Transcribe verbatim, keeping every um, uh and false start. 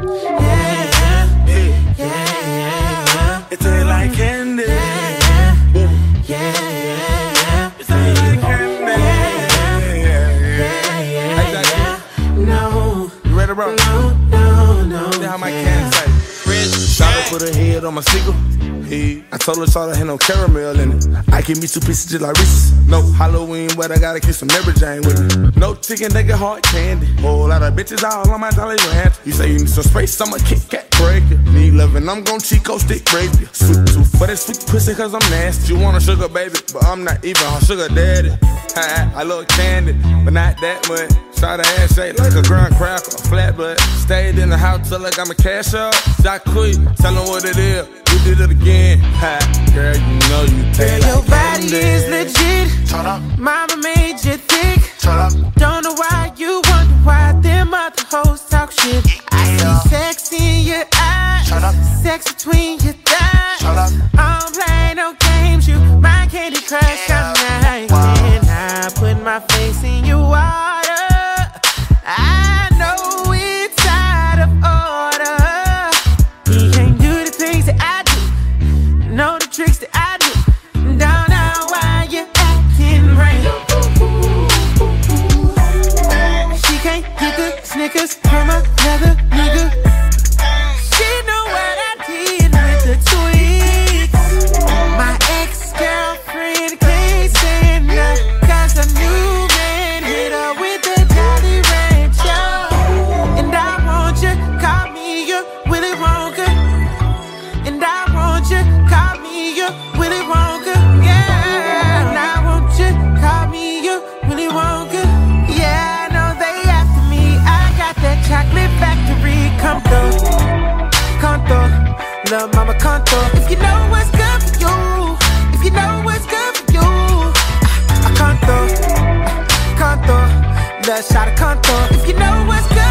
Yeah, yeah, yeah. It tastes like candy. Yeah, yeah, yeah. It tastes like candy. Yeah, yeah, yeah. No, you ready, bro? No, no, no. See how my can say. Shawty put her head on my single. Hey, I told her Shawty had no caramel in it. I give me two pieces just like Reese's. No Halloween, but I gotta kiss some Mary Jane with me. No chicken, nigga, hard candy. Whole lot of bitches all on my dolly ranch. You say you need some space, I'ma Kit Kat break it. Need loving, I'm gon' Chico stick break you. Sweet tooth for that sweet pussy, cause I'm nasty. You want a sugar baby, but I'm not even her sugar daddy. I love candy, but not that much. Shot her ass shaped like a graham cracker, flat butt. Stayed in the house till I got my cash up. Shot quick, tell them what it is. We did it again. Ha, girl, you know you take Girl, your like body candy. is legit. Shut up. Mama made you thick. Shut up. Don't know why you wonder why them other hoes talk shit. I see sex in your eyes. Shut up. Sex between your thighs. Shut up. I don't play no games. You my Candy Crush all night. And I put my face in your water. I know it's out of order. He can't do the things that I do. Know the tricks that I do. Don't know why you acting right. She can't get the Snickers from another nigga. She know what I did with the tweets. My ex-girlfriend can't stand her, cause a new man hit her with the Jolly Rancher. And I want you, call me your Willy Wonka. And I want you, call me your Willy Wonka. Yeah, and I want you, call me your Willy Wonka. Yeah, I know they after me. I got that chocolate factory. Come through, come through, lil' mama, come through. If you know what's good for you, if you know what's good for you, I, I come through, come through, lil' shot of come through. If you know what's good.